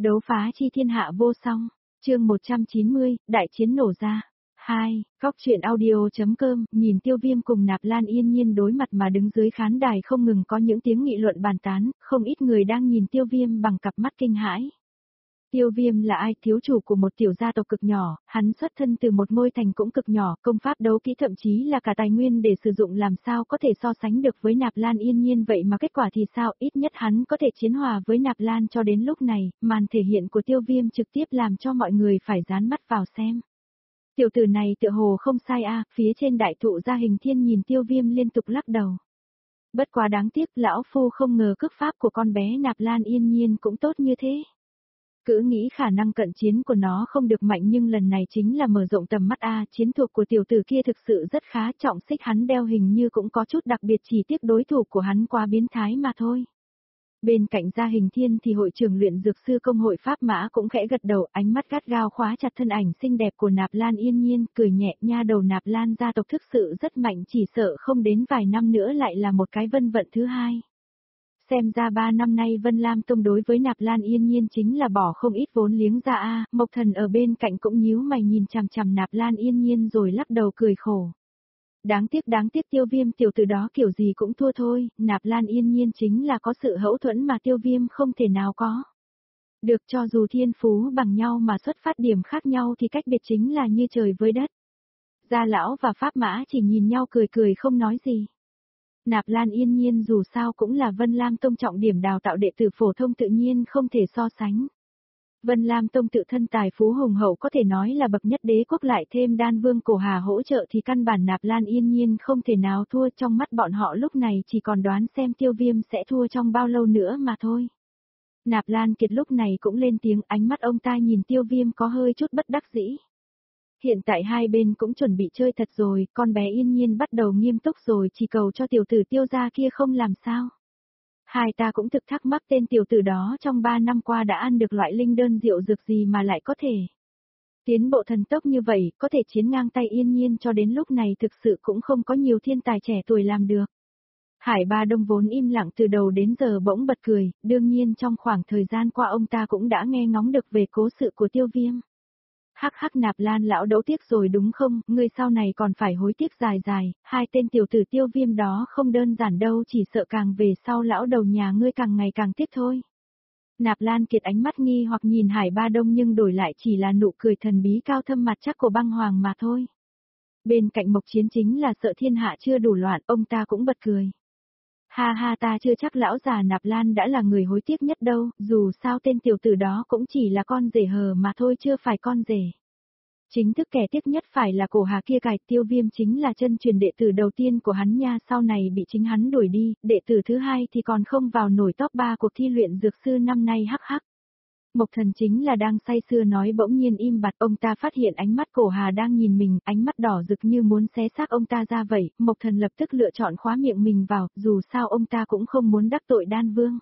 Đấu phá chi thiên hạ vô song, chương 190, đại chiến nổ ra. 2. Góc truyện audio.com, nhìn Tiêu Viêm cùng Nạp Lan yên nhiên đối mặt mà đứng dưới khán đài không ngừng có những tiếng nghị luận bàn tán, không ít người đang nhìn Tiêu Viêm bằng cặp mắt kinh hãi. Tiêu Viêm là ai? Thiếu chủ của một tiểu gia tộc cực nhỏ, hắn xuất thân từ một ngôi thành cũng cực nhỏ, công pháp đấu kỹ thậm chí là cả tài nguyên để sử dụng làm sao có thể so sánh được với Nạp Lan yên nhiên, vậy mà kết quả thì sao? Ít nhất hắn có thể chiến hòa với Nạp Lan. Cho đến lúc này, màn thể hiện của Tiêu Viêm trực tiếp làm cho mọi người phải dán mắt vào xem. Tiểu tử này tựa hồ không sai a. Phía trên đại thụ Gia Hình Thiên nhìn Tiêu Viêm liên tục lắc đầu. Bất quá đáng tiếc, lão phu không ngờ cước pháp của con bé Nạp Lan yên nhiên cũng tốt như thế. Cứ nghĩ khả năng cận chiến của nó không được mạnh, nhưng lần này chính là mở rộng tầm mắt a. Chiến thuật của tiểu tử kia thực sự rất khá, trọng xích hắn đeo hình như cũng có chút đặc biệt, chỉ tiếc đối thủ của hắn quá biến thái mà thôi. Bên cạnh Gia Hình Thiên thì hội trưởng luyện dược sư công hội Pháp Mã cũng khẽ gật đầu, ánh mắt gắt gao khóa chặt thân ảnh xinh đẹp của Nạp Lan yên nhiên, cười nhẹ, nha đầu Nạp Lan gia tộc thực sự rất mạnh, chỉ sợ không đến vài năm nữa lại là một cái vân vận thứ hai. Xem ra 3 năm nay Vân Lam Tông đối với Nạp Lan yên nhiên chính là bỏ không ít vốn liếng ra a. Mộc Thần ở bên cạnh cũng nhíu mày nhìn chằm chằm Nạp Lan yên nhiên rồi lắc đầu cười khổ. Đáng tiếc Tiêu Viêm tiểu tử đó kiểu gì cũng thua thôi, Nạp Lan yên nhiên chính là có sự hậu thuẫn mà Tiêu Viêm không thể nào có. Được, cho dù thiên phú bằng nhau mà xuất phát điểm khác nhau thì cách biệt chính là như trời với đất. Gia lão và Pháp Mã chỉ nhìn nhau cười cười không nói gì. Nạp Lan yên nhiên dù sao cũng là Vân Lam Tông trọng điểm đào tạo đệ tử phổ thông, tự nhiên không thể so sánh. Vân Lam Tông tự thân tài phú hùng hậu có thể nói là bậc nhất, đế quốc lại thêm Đan Vương Cổ Hà hỗ trợ thì căn bản Nạp Lan yên nhiên không thể nào thua. Trong mắt bọn họ lúc này chỉ còn đoán xem Tiêu Viêm sẽ thua trong bao lâu nữa mà thôi. Nạp Lan Kiệt lúc này cũng lên tiếng, ánh mắt ông ta nhìn Tiêu Viêm có hơi chút bất đắc dĩ. Hiện tại hai bên cũng chuẩn bị chơi thật rồi, con bé yên nhiên bắt đầu nghiêm túc rồi, chỉ cầu cho tiểu tử Tiêu gia kia không làm sao. Hai ta cũng thực thắc mắc tên tiểu tử đó trong 3 năm qua đã ăn được loại linh đơn diệu dược gì mà lại có thể tiến bộ thần tốc như vậy, có thể chiến ngang tay yên nhiên, cho đến lúc này thực sự cũng không có nhiều thiên tài trẻ tuổi làm được. Hải Ba Đông vốn im lặng từ đầu đến giờ bỗng bật cười, đương nhiên trong khoảng thời gian qua ông ta cũng đã nghe ngóng được về cố sự của Tiêu Viêm. Hắc hắc, Nạp Lan lão đấu tiếc rồi đúng không, ngươi sau này còn phải hối tiếc dài dài, hai tên tiểu tử Tiêu Viêm đó không đơn giản đâu, chỉ sợ càng về sau lão đầu nhà ngươi càng ngày càng tiếc thôi. Nạp Lan Kiệt ánh mắt nghi hoặc nhìn Hải Ba Đông nhưng đổi lại chỉ là nụ cười thần bí cao thâm mặt chắc của băng hoàng mà thôi. Bên cạnh Mộc Chiến chính là sợ thiên hạ chưa đủ loạn, ông ta cũng bật cười. Ha ha, ta chưa chắc lão già Nạp Lan đã là người hối tiếc nhất đâu, dù sao tên tiểu tử đó cũng chỉ là con rể hờ mà thôi, chưa phải con rể. Chính thức kẻ tiếc nhất phải là Cổ Hà kia cài, Tiêu Viêm chính là chân truyền đệ tử đầu tiên của hắn nha, sau này bị chính hắn đuổi đi, đệ tử thứ hai thì còn không vào nổi top 3 cuộc thi luyện dược sư năm nay hắc hắc. Mộc Thần chính là đang say sưa nói bỗng nhiên im bặt, ông ta phát hiện ánh mắt Cổ Hà đang nhìn mình, ánh mắt đỏ rực như muốn xé xác ông ta ra vậy, Mộc Thần lập tức lựa chọn khóa miệng mình vào, dù sao ông ta cũng không muốn đắc tội Đan Vương.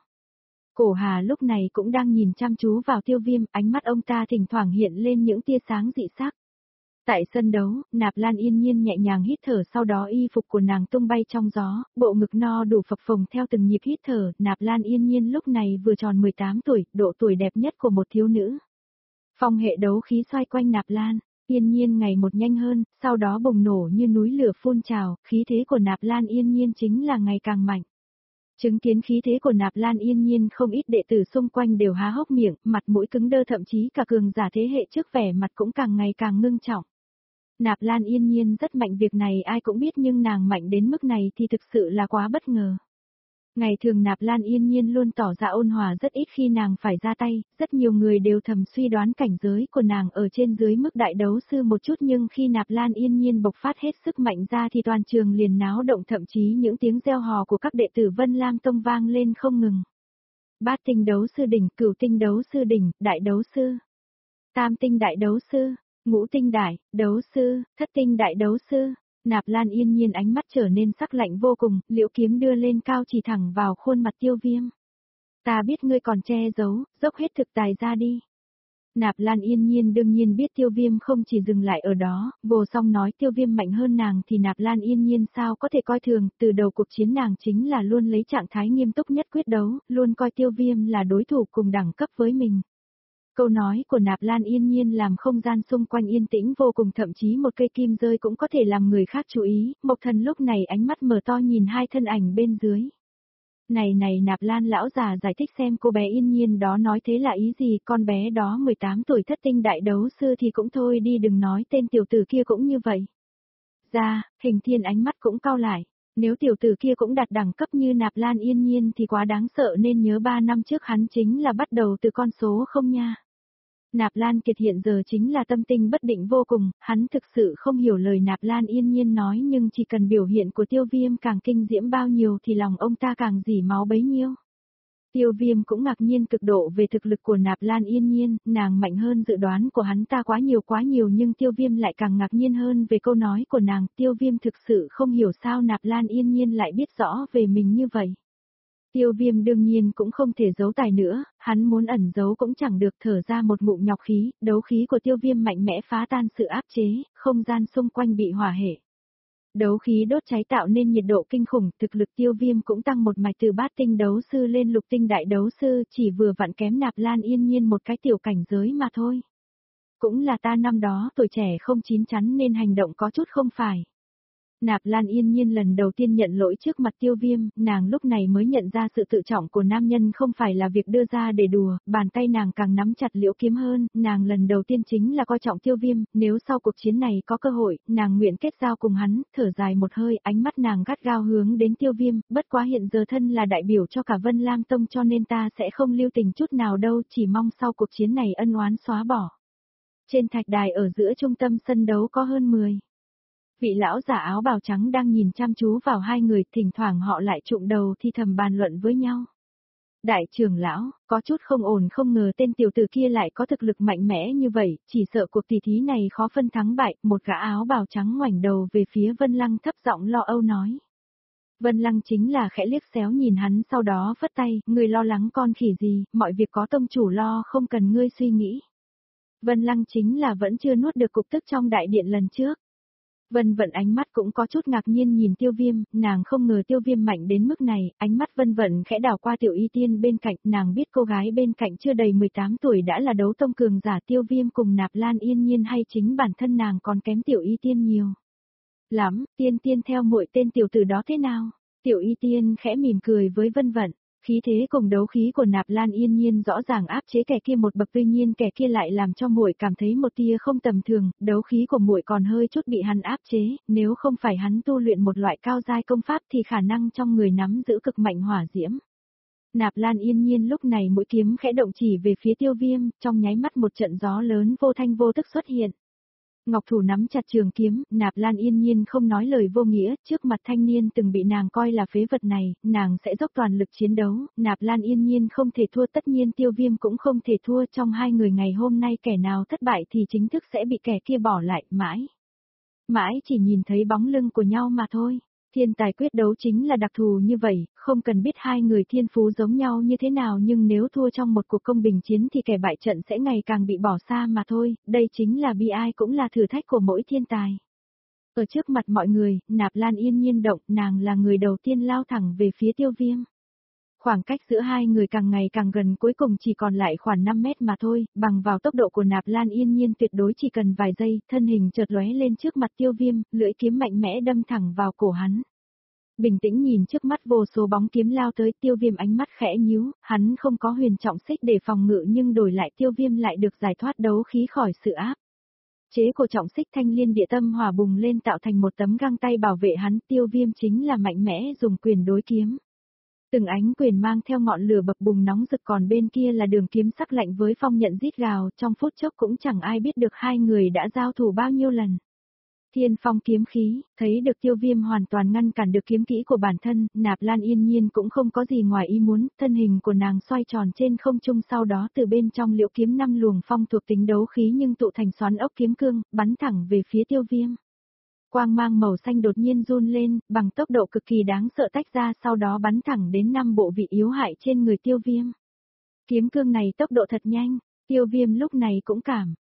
Cổ Hà lúc này cũng đang nhìn chăm chú vào Tiêu Viêm, ánh mắt ông ta thỉnh thoảng hiện lên những tia sáng dị sắc. Tại sân đấu, Nạp Lan yên nhiên nhẹ nhàng hít thở, sau đó y phục của nàng tung bay trong gió, bộ ngực no đủ phập phồng theo từng nhịp hít thở. Nạp Lan yên nhiên lúc này vừa tròn 18 tuổi, độ tuổi đẹp nhất của một thiếu nữ. Phong hệ đấu khí xoay quanh Nạp Lan yên nhiên ngày một nhanh hơn, sau đó bùng nổ như núi lửa phun trào, khí thế của Nạp Lan yên nhiên chính là ngày càng mạnh. Chứng kiến khí thế của Nạp Lan yên nhiên, không ít đệ tử xung quanh đều há hốc miệng, mặt mũi cứng đơ, thậm chí cả cường giả thế hệ trước vẻ mặt cũng càng ngày càng ngưng trọng. Nạp Lan yên nhiên rất mạnh, việc này ai cũng biết, nhưng nàng mạnh đến mức này thì thực sự là quá bất ngờ. Ngày thường Nạp Lan yên nhiên luôn tỏ ra ôn hòa, rất ít khi nàng phải ra tay, rất nhiều người đều thầm suy đoán cảnh giới của nàng ở trên dưới mức đại đấu sư một chút, nhưng khi Nạp Lan yên nhiên bộc phát hết sức mạnh ra thì toàn trường liền náo động, thậm chí những tiếng reo hò của các đệ tử Vân Lam Tông vang lên không ngừng. Bát tinh đấu sư đỉnh, cửu tinh đấu sư đỉnh, đại đấu sư, tam tinh đại đấu sư, ngũ tinh đại đấu sư, thất tinh đại đấu sư. Nạp Lan yên nhiên ánh mắt trở nên sắc lạnh vô cùng, liễu kiếm đưa lên cao chỉ thẳng vào khuôn mặt Tiêu Viêm. Ta biết ngươi còn che giấu, dốc hết thực tài ra đi. Nạp Lan yên nhiên đương nhiên biết Tiêu Viêm không chỉ dừng lại ở đó, vô song nói Tiêu Viêm mạnh hơn nàng thì Nạp Lan yên nhiên sao có thể coi thường, từ đầu cuộc chiến nàng chính là luôn lấy trạng thái nghiêm túc nhất quyết đấu, luôn coi Tiêu Viêm là đối thủ cùng đẳng cấp với mình. Câu nói của Nạp Lan Yên Nhiên làm không gian xung quanh yên tĩnh vô cùng, thậm chí một cây kim rơi cũng có thể làm người khác chú ý. Mộc Thần lúc này ánh mắt mở to nhìn hai thân ảnh bên dưới. Này Nạp Lan lão già giải thích xem cô bé Yên Nhiên đó nói thế là ý gì, con bé đó 18 tuổi thất tinh đại đấu sư thì cũng thôi đi, đừng nói tên tiểu tử kia cũng như vậy. Hình Thiên ánh mắt cũng cau lại. Nếu tiểu tử kia cũng đạt đẳng cấp như Nạp Lan Yên Nhiên thì quá đáng sợ, nên nhớ 3 năm trước hắn chính là bắt đầu từ con số không nha. Nạp Lan Kiệt hiện giờ chính là tâm tình bất định vô cùng, hắn thực sự không hiểu lời Nạp Lan Yên Nhiên nói, nhưng chỉ cần biểu hiện của Tiêu Viêm càng kinh diễm bao nhiêu thì lòng ông ta càng dỉ máu bấy nhiêu. Tiêu Viêm cũng ngạc nhiên cực độ về thực lực của Nạp Lan Yên Nhiên, nàng mạnh hơn dự đoán của hắn ta quá nhiều, nhưng Tiêu Viêm lại càng ngạc nhiên hơn về câu nói của nàng. Tiêu Viêm thực sự không hiểu sao Nạp Lan Yên Nhiên lại biết rõ về mình như vậy. Tiêu Viêm đương nhiên cũng không thể giấu tài nữa, hắn muốn ẩn giấu cũng chẳng được, thở ra một ngụm nhọc khí, đấu khí của Tiêu Viêm mạnh mẽ phá tan sự áp chế, không gian xung quanh bị hỏa hệ. Đấu khí đốt cháy tạo nên nhiệt độ kinh khủng, thực lực Tiêu Viêm cũng tăng một mạch từ bát tinh đấu sư lên lục tinh đại đấu sư, chỉ vừa vặn kém Nạp Lan Yên Nhiên một cái tiểu cảnh giới mà thôi. Cũng là ta năm đó tuổi trẻ không chín chắn nên hành động có chút không phải. Nạp Lan Yên Nhiên lần đầu tiên nhận lỗi trước mặt Tiêu Viêm, nàng lúc này mới nhận ra sự tự trọng của nam nhân không phải là việc đưa ra để đùa, bàn tay nàng càng nắm chặt liễu kiếm hơn, nàng lần đầu tiên chính là coi trọng Tiêu Viêm, nếu sau cuộc chiến này có cơ hội, nàng nguyện kết giao cùng hắn, thở dài một hơi, ánh mắt nàng gắt gao hướng đến Tiêu Viêm, bất quá hiện giờ thân là đại biểu cho cả Vân Lam Tông cho nên ta sẽ không lưu tình chút nào đâu, chỉ mong sau cuộc chiến này ân oán xóa bỏ. Trên thạch đài ở giữa trung tâm sân đấu có hơn 10 vị lão giả áo bào trắng đang nhìn chăm chú vào hai người, thỉnh thoảng họ lại trụm đầu thì thầm bàn luận với nhau. Đại trưởng lão, có chút không ổn, không ngờ tên tiểu tử kia lại có thực lực mạnh mẽ như vậy, chỉ sợ cuộc tỷ thí này khó phân thắng bại, một gã áo bào trắng ngoảnh đầu về phía Vân Lăng thấp giọng lo âu nói. Vân Lăng chính là khẽ liếc xéo nhìn hắn sau đó phất tay, người lo lắng con khỉ gì, mọi việc có tông chủ lo, không cần ngươi suy nghĩ. Vân Lăng chính là vẫn chưa nuốt được cục tức trong đại điện lần trước. Vân Vận ánh mắt cũng có chút ngạc nhiên nhìn Tiêu Viêm, nàng không ngờ Tiêu Viêm mạnh đến mức này, ánh mắt Vân Vận khẽ đảo qua Tiểu Y Tiên bên cạnh, nàng biết cô gái bên cạnh chưa đầy 18 tuổi đã là đấu tông cường giả. Tiêu Viêm cùng Nạp Lan Yên Nhiên hay chính bản thân nàng còn kém Tiểu Y Tiên nhiều lắm, tiên theo muội tên tiểu tử đó thế nào? Tiểu Y Tiên khẽ mỉm cười với Vân Vận. Khí thế cùng đấu khí của Nạp Lan Yên Nhiên rõ ràng áp chế kẻ kia một bậc, tuy nhiên kẻ kia lại làm cho muội cảm thấy một tia không tầm thường, đấu khí của muội còn hơi chút bị hắn áp chế, nếu không phải hắn tu luyện một loại cao giai công pháp thì khả năng trong người nắm giữ cực mạnh hỏa diễm. Nạp Lan Yên Nhiên lúc này mũi kiếm khẽ động chỉ về phía Tiêu Viêm, trong nháy mắt một trận gió lớn vô thanh vô tức xuất hiện. Ngọc thủ nắm chặt trường kiếm, Nạp Lan Yên Nhiên không nói lời vô nghĩa, trước mặt thanh niên từng bị nàng coi là phế vật này, nàng sẽ dốc toàn lực chiến đấu, Nạp Lan Yên Nhiên không thể thua, tất nhiên Tiêu Viêm cũng không thể thua, trong hai người ngày hôm nay kẻ nào thất bại thì chính thức sẽ bị kẻ kia bỏ lại, mãi chỉ nhìn thấy bóng lưng của nhau mà thôi. Thiên tài quyết đấu chính là đặc thù như vậy, không cần biết hai người thiên phú giống nhau như thế nào, nhưng nếu thua trong một cuộc công bình chiến thì kẻ bại trận sẽ ngày càng bị bỏ xa mà thôi, đây chính là bi ai cũng là thử thách của mỗi thiên tài. Ở trước mặt mọi người, Nạp Lan Yên Nhiên động, nàng là người đầu tiên lao thẳng về phía Tiêu Viêm. Khoảng cách giữa hai người càng ngày càng gần, cuối cùng chỉ còn lại khoảng 5 mét mà thôi, bằng vào tốc độ của Nạp Lan Yên Nhiên tuyệt đối chỉ cần vài giây, thân hình chợt lóe lên trước mặt Tiêu Viêm, lưỡi kiếm mạnh mẽ đâm thẳng vào cổ hắn. Bình tĩnh nhìn trước mắt vô số bóng kiếm lao tới, Tiêu Viêm ánh mắt khẽ nhíu, hắn không có huyền trọng xích để phòng ngự nhưng đổi lại Tiêu Viêm lại được giải thoát đấu khí khỏi sự áp chế của trọng xích. Thanh liên địa tâm hỏa bùng lên tạo thành một tấm găng tay bảo vệ hắn, Tiêu Viêm chính là mạnh mẽ dùng quyền đối kiếm. Từng ánh quyền mang theo ngọn lửa bập bùng nóng rực, còn bên kia là đường kiếm sắc lạnh với phong nhận rít gào, trong phút chốc cũng chẳng ai biết được hai người đã giao thủ bao nhiêu lần. Thiên phong kiếm khí, thấy được Tiêu Viêm hoàn toàn ngăn cản được kiếm kỹ của bản thân, Nạp Lan Yên Nhiên cũng không có gì ngoài ý muốn, thân hình của nàng xoay tròn trên không trung, sau đó từ bên trong liễu kiếm 5 luồng phong thuộc tính đấu khí nhưng tụ thành xoắn ốc kiếm cương, bắn thẳng về phía Tiêu Viêm. Quang mang màu xanh đột nhiên run lên, bằng tốc độ cực kỳ đáng sợ tách ra, sau đó bắn thẳng đến 5 bộ vị yếu hại trên người Tiêu Viêm. Kiếm cương này tốc độ thật nhanh, Tiêu Viêm lúc này cũng cảm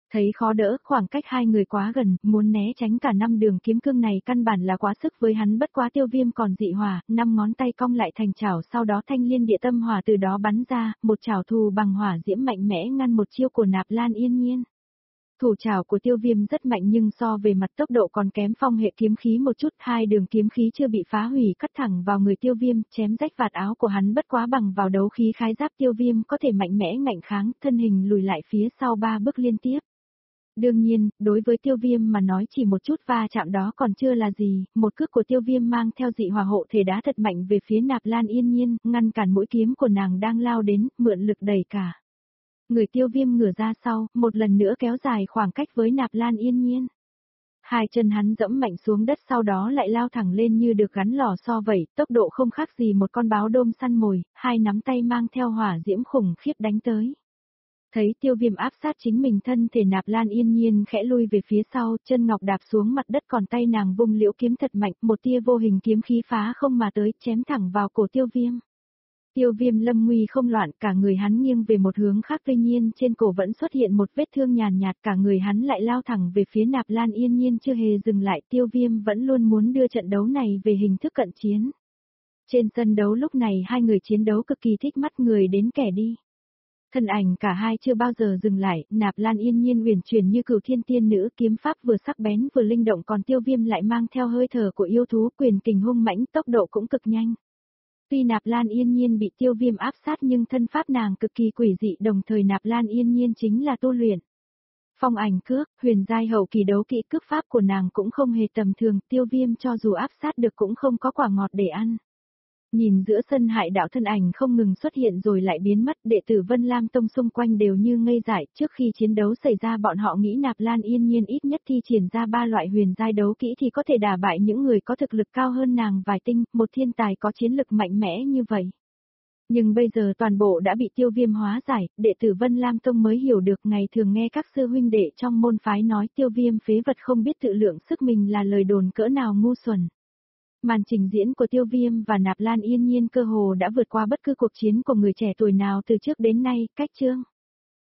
Thấy khó đỡ, khoảng cách hai người quá gần, muốn né tránh cả 5 đường kiếm cương này căn bản là quá sức với hắn, bất quá Tiêu Viêm còn dị hỏa, 5 ngón tay cong lại thành chảo, sau đó thanh liên địa tâm hỏa từ đó bắn ra, một chảo thù bằng hỏa diễm mạnh mẽ ngăn một chiêu của Nạp Lan Yên Nhiên. Thủ chảo của Tiêu Viêm rất mạnh nhưng so về mặt tốc độ còn kém phong hệ kiếm khí một chút, 2 đường kiếm khí chưa bị phá hủy cắt thẳng vào người Tiêu Viêm, chém rách vạt áo của hắn, bất quá bằng vào đấu khí khái giáp Tiêu Viêm có thể mạnh mẽ ngạnh kháng, thân hình lùi lại phía sau 3 bước liên tiếp. Đương nhiên, đối với Tiêu Viêm mà nói chỉ một chút va chạm đó còn chưa là gì, một cước của Tiêu Viêm mang theo dị hỏa hộ thể đá thật mạnh về phía Nạp Lan Yên Nhiên, ngăn cản mũi kiếm của nàng đang lao đến, mượn lực đẩy cả. Người Tiêu Viêm ngửa ra sau, một lần nữa kéo dài khoảng cách với Nạp Lan Yên Nhiên. Hai chân hắn dẫm mạnh xuống đất, sau đó lại lao thẳng lên như được gắn lò xo vậy, tốc độ không khác gì một con báo đôm săn mồi, hai nắm tay mang theo hỏa diễm khủng khiếp đánh tới. Thấy Tiêu Viêm áp sát chính mình, thân thể Nạp Lan Yên Nhiên khẽ lui về phía sau, chân ngọc đạp xuống mặt đất, còn tay nàng vung liễu kiếm thật mạnh, một tia vô hình kiếm khí phá không mà tới, chém thẳng vào cổ Tiêu Viêm. Tiêu Viêm lâm nguy không loạn, cả người hắn nghiêng về một hướng khác, tuy nhiên trên cổ vẫn xuất hiện một vết thương nhàn nhạt, cả người hắn lại lao thẳng về phía Nạp Lan Yên Nhiên chưa hề dừng lại. Tiêu Viêm vẫn luôn muốn đưa trận đấu này về hình thức cận chiến. Trên sân đấu lúc này hai người chiến đấu cực kỳ thích mắt người đến kẻ đi. Thân ảnh cả hai chưa bao giờ dừng lại, Nạp Lan Yên Nhiên uyển chuyển như cửu thiên tiên nữ, kiếm pháp vừa sắc bén vừa linh động, còn Tiêu Viêm lại mang theo hơi thở của yêu thú, quyền kình hung mãnh, tốc độ cũng cực nhanh. Tuy Nạp Lan Yên Nhiên bị Tiêu Viêm áp sát nhưng thân pháp nàng cực kỳ quỷ dị, đồng thời Nạp Lan Yên Nhiên chính là tu luyện phong ảnh cước, huyền giai hậu kỳ đấu kỹ, cước pháp của nàng cũng không hề tầm thường, Tiêu Viêm cho dù áp sát được cũng không có quả ngọt để ăn. Nhìn giữa sân Hải đạo thân ảnh không ngừng xuất hiện rồi lại biến mất, đệ tử Vân Lam Tông xung quanh đều như ngây dại, trước khi chiến đấu xảy ra bọn họ nghĩ Nạp Lan Yên Nhiên ít nhất thi triển ra 3 loại huyền giai đấu kỹ thì có thể đả bại những người có thực lực cao hơn nàng vài tinh, một thiên tài có chiến lực mạnh mẽ như vậy. Nhưng bây giờ toàn bộ đã bị Tiêu Viêm hóa giải, đệ tử Vân Lam Tông mới hiểu được, ngày thường nghe các sư huynh đệ trong môn phái nói Tiêu Viêm phế vật không biết tự lượng sức mình là lời đồn cỡ nào ngu xuẩn. Màn trình diễn của Tiêu Viêm và Nạp Lan Yên Nhiên cơ hồ đã vượt qua bất cứ cuộc chiến của người trẻ tuổi nào từ trước đến nay. Cách chương